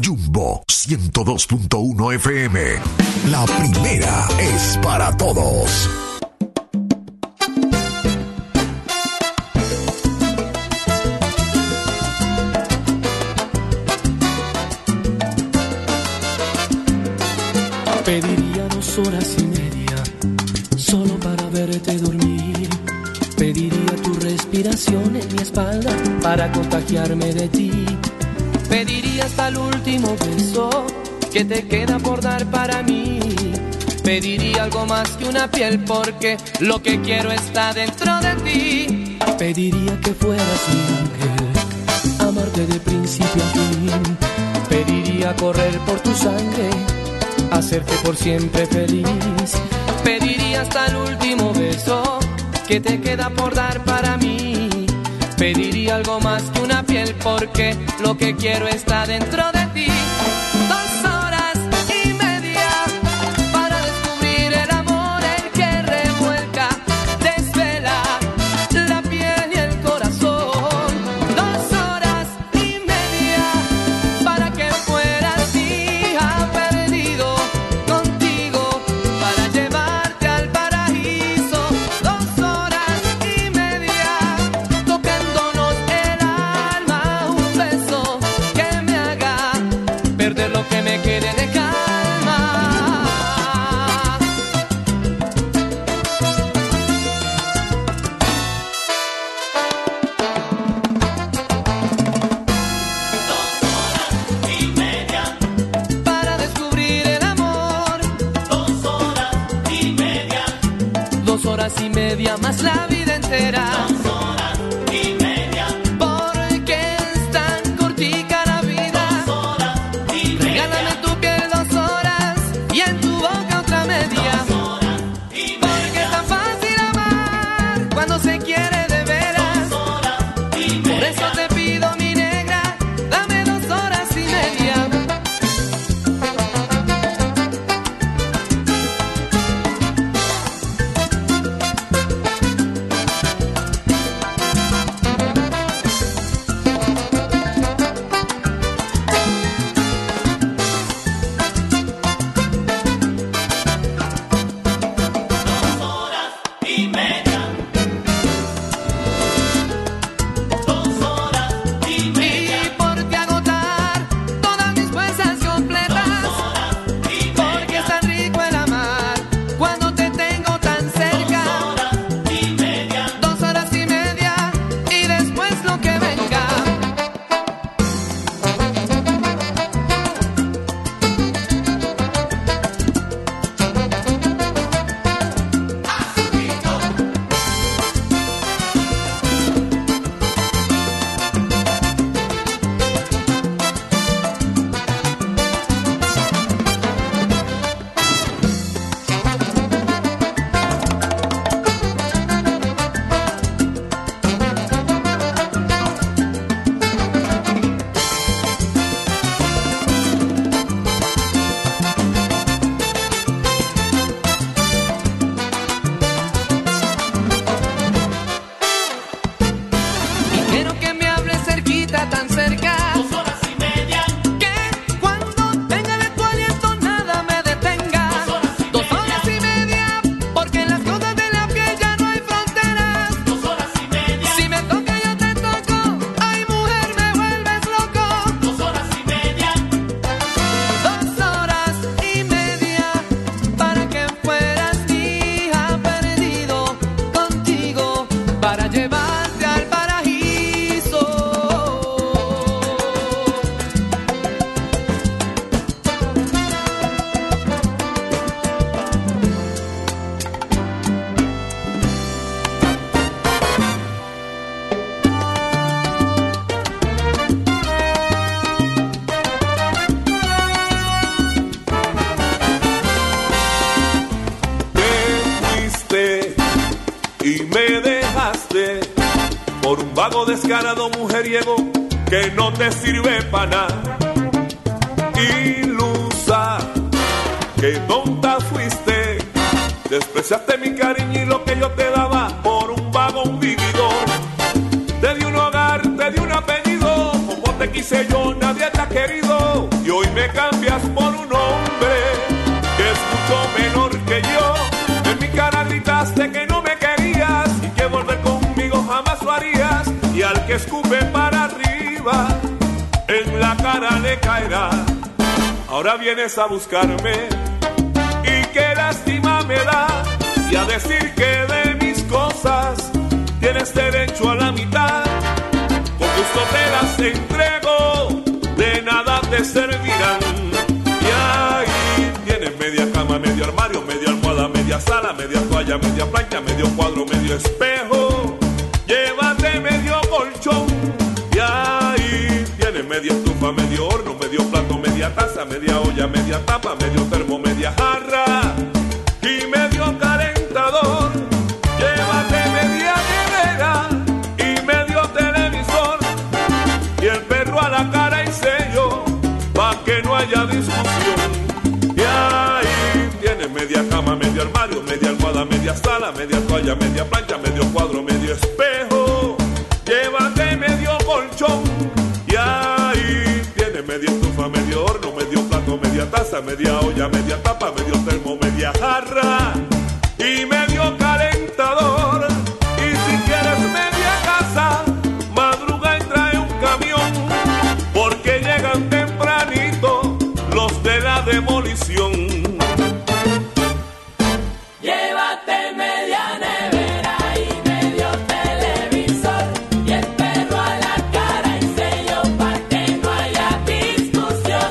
Jumbo 102.1 FM. La primera es para todos. Pediría 2 horas y media solo para verte dormir. Pediría tu respiración en mi espalda para contagiarme de ti. Pediría hasta el último beso que te queda por dar para mí. Pediría algo más que una piel porque lo que quiero está dentro de ti. Pediría que fueras mi ángel, amarte de principio a fin. Pediría correr por tu sangre, hacerte por siempre feliz. Pediría hasta el último beso que te queda por dar para mí. Pediría algo más que una piel porque lo que quiero está dentro de ti. 2 horas y media para descubrir el amor, el que revuelca, desvela la piel y el corazón. 2 horas y media para que fueras hija perdido contigo, para llevarte al paraíso. 2 horas y media tocándonos el alma, un beso que me haga perder lo que me quede de calma. Para descubrir el amor. 2 horas y media. 2 horas y media más la vida entera. 2 horas y media. Porque es tan cortica la vida. 2 horas y media. Regálame tu piel 2 horas y en tu boca otra media. 2 horas y media. Porque es tan fácil amar cuando se quiere de veras. 2 horas y media. Por eso te pido, mi negra, dame 2 horas y media. Y porque agotar todas mis fuerzas completas. Porque es tan rico el amar cuando te tengo tan cerca. 2 horas y media y después lo que venga. Y quiero que me hables cerquita, tan cerca. 2 horas y media. Que cuando tenga de tu aliento nada me detenga. 2 horas y media. Porque en las cosas de la piel ya no hay fronteras. 2 horas y media. Si me toca yo te toco. Ay, mujer, me vuelves loco. 2 horas y media. 2 horas y media para que fueras hija perdido contigo, para llevarte al paraíso. Te fuiste y me dejaste por un vago descarado mujeriego que no te sirve para nada. Ilusa, que tonta fuiste, despreciaste mi cariño y lo que yo te daba por un vago, un vividor. Te di un hogar, te di un apellido, como te quise yo nadie te ha querido. Y hoy me cambias por un hombre que es mucho menor que yo. En mi cara gritaste que no me querías y que volver conmigo jamás lo harías. Y al que escupe para arriba, en la cara le caerá. Ahora vienes a buscarme y qué lástima me da, y a decir que de mis cosas tienes derecho a la mitad. Con gusto te las entrego, de nada te servirán. Y ahí tienes media cama, medio armario, media almohada, media sala, media toalla, media plancha, medio cuadro, medio espejo. Llévate medio colchón. Y ahí tienes media estufa, medio horno, medio plato, media taza, media olla, media tapa, medio termo, media jarra y medio calentador. Llévate media nevera y medio televisor, y el perro a la cara y sello, pa' que no haya discusión. Y ahí tienes media cama, medio armario, media almohada, media sala, media toalla, media plancha, medio cuadro, medio espejo. Llévate medio colchón. Y ahí tienes media estufa, medio horno, medio plato, media taza, media olla, media tapa, medio termo, media jarra y medio calentador. Y si quieres media casa, madruga y trae un camión, porque llegan tempranito los de la demolición. Llévate media nevera y medio televisor, y el perro a la cara y sello, pa' que no haya discusión.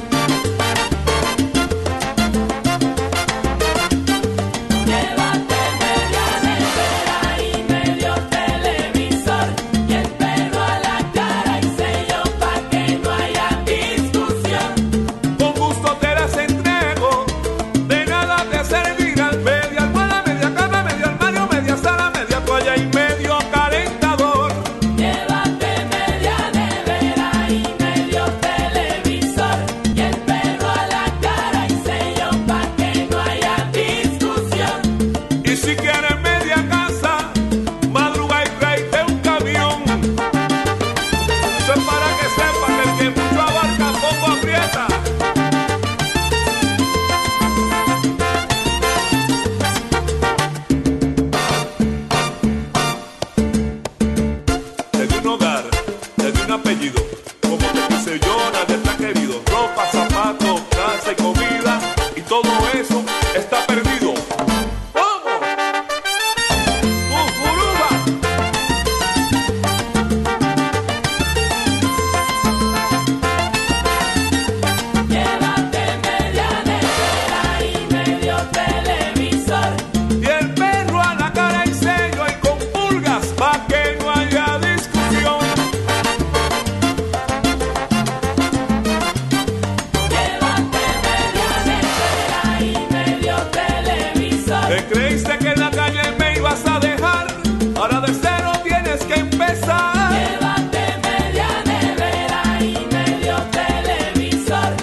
Llévate media nevera y medio televisor, y el perro a la cara y sello, pa' que no haya discusión. Con gusto te las entrego, de nada te servirán. Media almohada, media cama, medio armario, media sala, media toalla y medio calentador. Llévate media nevera y medio televisor, y el perro a la cara y sello, pa' que no haya discusión. Y si quieres media casa, madruga y tráete un camión. Eso es para que sepa que el que mucho abarca poco aprieta. Te di un hogar, te di un apellido, como te quise yo nadie te ha querido. Ropa, zapatos, casa y comida, y todo eso está perdido. ¡Vamos! ¡Cucuruba! Llévate media nevera y medio televisor, Y el perro a la cara y sello y con pulgas, pa' que no haya discusión. llévate media nevera y medio televisor. ¿Te creíste que en la calle me ibas a dejar? Ahora de cero tienes que empezar. Llévate media nevera y medio televisor.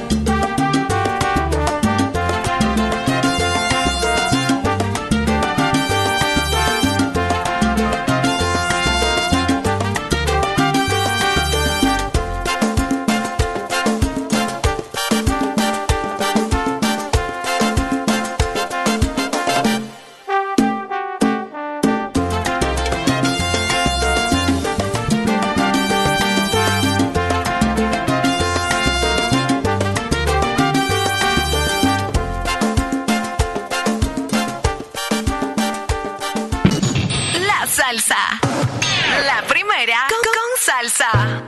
La salsa. La primera con salsa.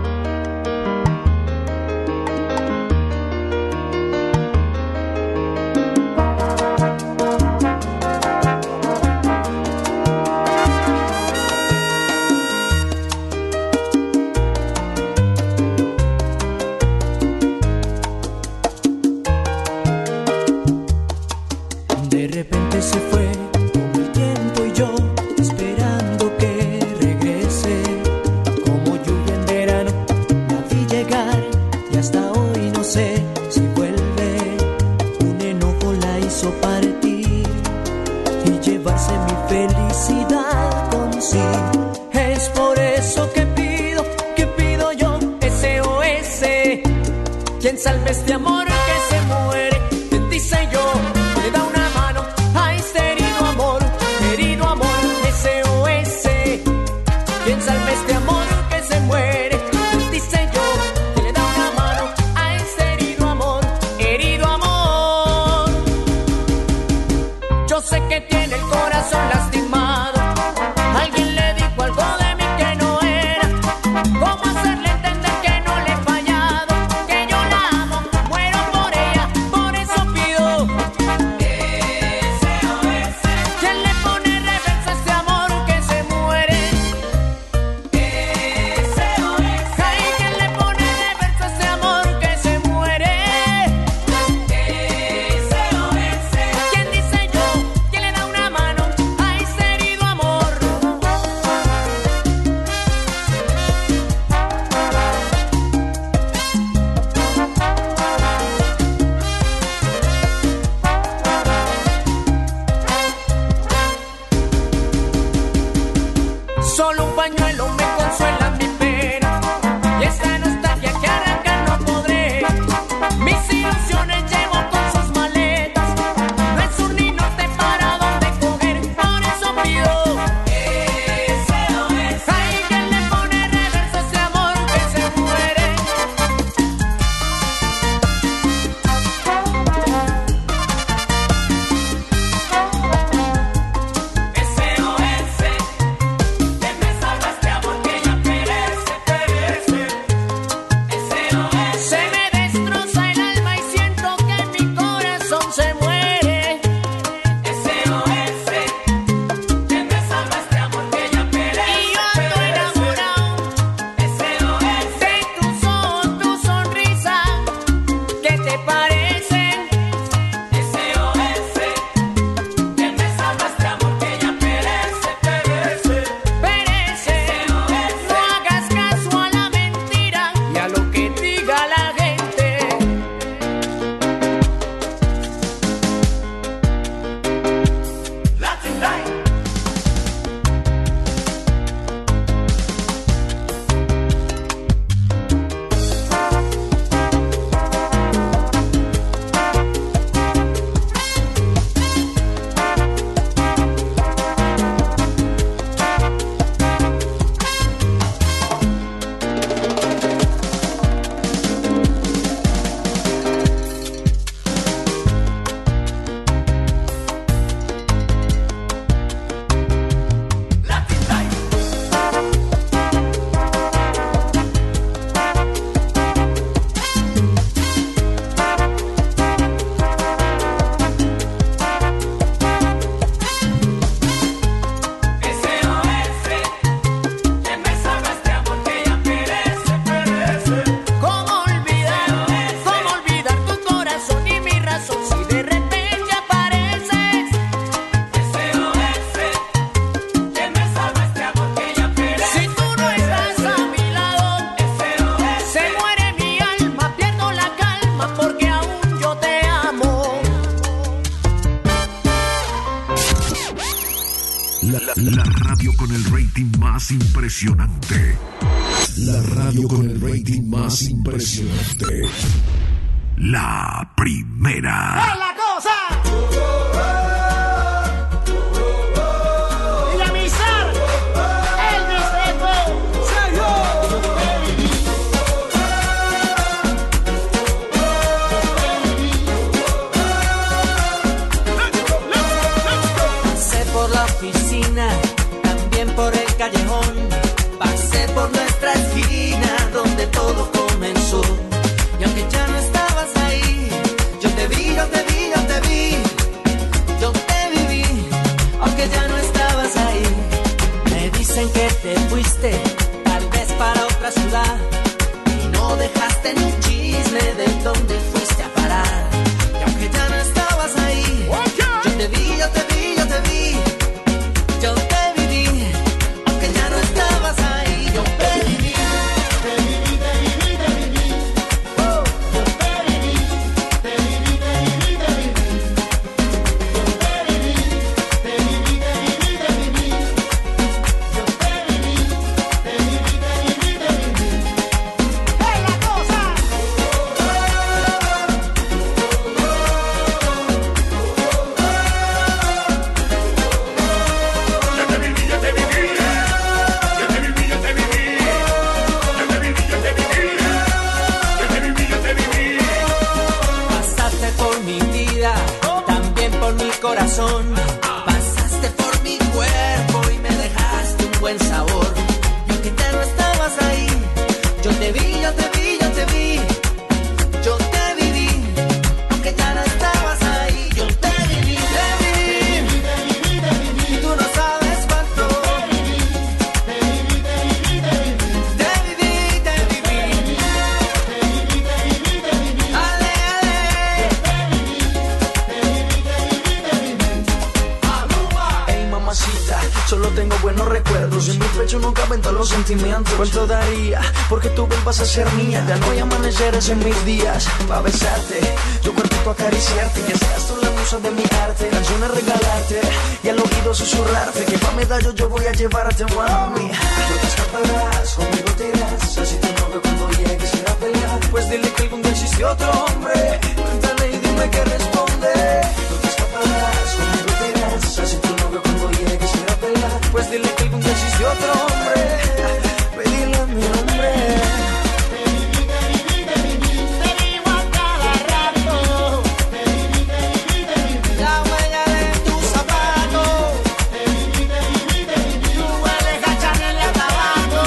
De repente se fue como el tiempo y yo esperando que regrese. Como lluvia en verano la vi llegar y hasta hoy no sé si vuelve. Un enojo la hizo partir y llevarse mi felicidad consigo. Es por eso que pido yo SOS. Quien quien salve este amor que se muere. ¿Quién dice yo que le da una mano a este herido amor SOS? ¿Quién salve este amor que se muere? ¿Quién dice yo que le da una mano a este herido amor? Yo sé que tiene el corazón lastimado. Alguien le dijo algo de mí que no era. ¿Cómo hacerle entender que no le he fallado? Que yo la amo, muero por ella, por eso pido SOS. ¿Quién le pone reversa a este amor que se muere? SOS. Ay, ¿quién le pone reversa a este amor que se muere? SOS. ¿Quién dice yo que le da una mano a este herido amor? Solo un pañuelo me consuela mi pena y esta nostalgia que arrancar no podré. Mis ilusiones llevo con sus maletas, no es sur ni norte para donde coger, por eso pido SOS. Ay, ¿quién le pone reversa a este amor que se muere? SOS. Que me salva este amor que ya perece. SOS. Se me destroza el alma y siento que mi corazón se muere. SOS. Que me salva este amor que ya perece. Y yo ando enamorado SOS. De tus ojos, tu sonrisa, ¿qué te parecen? SOS. Que me salva este amor que ya perece. No hagas caso a la mentira y a lo que diga la gente. Latin Light. Latin Light. SOS. Que me salva este amor que ya perece. ¿Cómo olvidar tu corazón y mi razón si de repente apareces? SOS. Que me salva este amor que ya perece. Si tú no estás a mi lado, SOS. Se muere mi alma, pierdo la calma porque aún yo te amo. La radio con el rating más impresionante. La radio con el rating más impresionante. La primera. ¡La cosa! ¡Dinamizar! ¡El disco! Pasé por la oficina, también por el callejón. Pasé por nuestra esquina donde todo comenzó. Y aunque ya no estabas ahí, yo te vi, yo te vi, yo te vi. corazón. Pasaste por mi cuerpo y me dejaste un buen sabor. Y aunque ya no estabas ahí, yo te vi, yo te vi, yo te vi. Yo te viví, aunque ya no estabas ahí. Yo te viví, te viví. Y tú no sabes cuánto. Te viví, te viví. Te viví, te viví. Ale, ale. Ey, mamacita, solo tengo buenos recuerdos. En mi pecho no caben todos los sentimientos. ¿Cuánto daría porque tú vuelvas a ser mía? Ya no hay amaneceres en mis días pa' besarte, tu cuerpito acariciarte, que seas tú la musa de mi arte. Canciones regalarte y al oído susurrarte, que pa' medallo yo voy a llevarte, mami. No te escaparás, conmigo te irás. Así tu novio cuando llegue será pelear. Pues dile que algún día existió otro hombre. Cuéntale y dime que responde. No te escaparás, conmigo te irás. Así tu novio cuando llegue será pelear. Pues dile que algún día existió otro hombre. Pedile mi nombre. La huella de tus zapatos. Tu hueles a Chanel y a tabaco.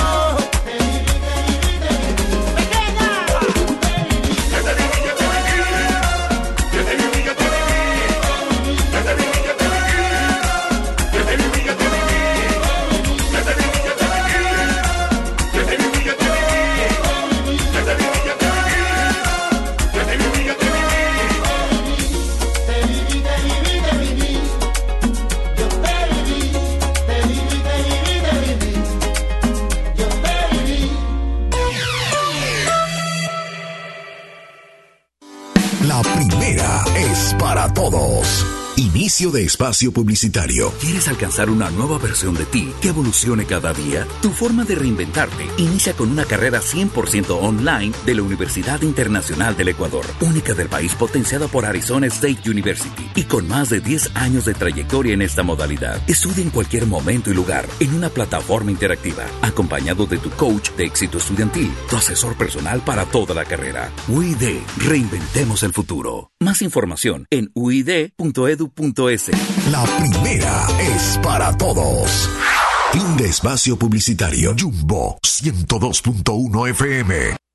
Pequeña. Yo te viví, yo te viví. Yo te viví, yo te viví. Yo te viví, yo te viví. Yo te viví, yo te viví. Yo te viví, yo te viví. Yo te viví, yo te viví. Yo te viví, yo te viví. Yo te viví, yo te viví. La primera es para todos. Inicio de espacio publicitario. ¿Quieres alcanzar una nueva versión de ti que evolucione cada día? Tu forma de reinventarte inicia con una carrera 100% online de la Universidad Internacional del Ecuador, única del país, potenciada por Arizona State University y con más de 10 años de trayectoria en esta modalidad. Estudia en cualquier momento y lugar en una plataforma interactiva, acompañado de tu coach de éxito estudiantil, tu asesor personal para toda la carrera. UID, reinventemos el futuro. Más información en uid.edu.es. La primera es para todos. Fin de espacio publicitario. Jumbo 102.1 FM.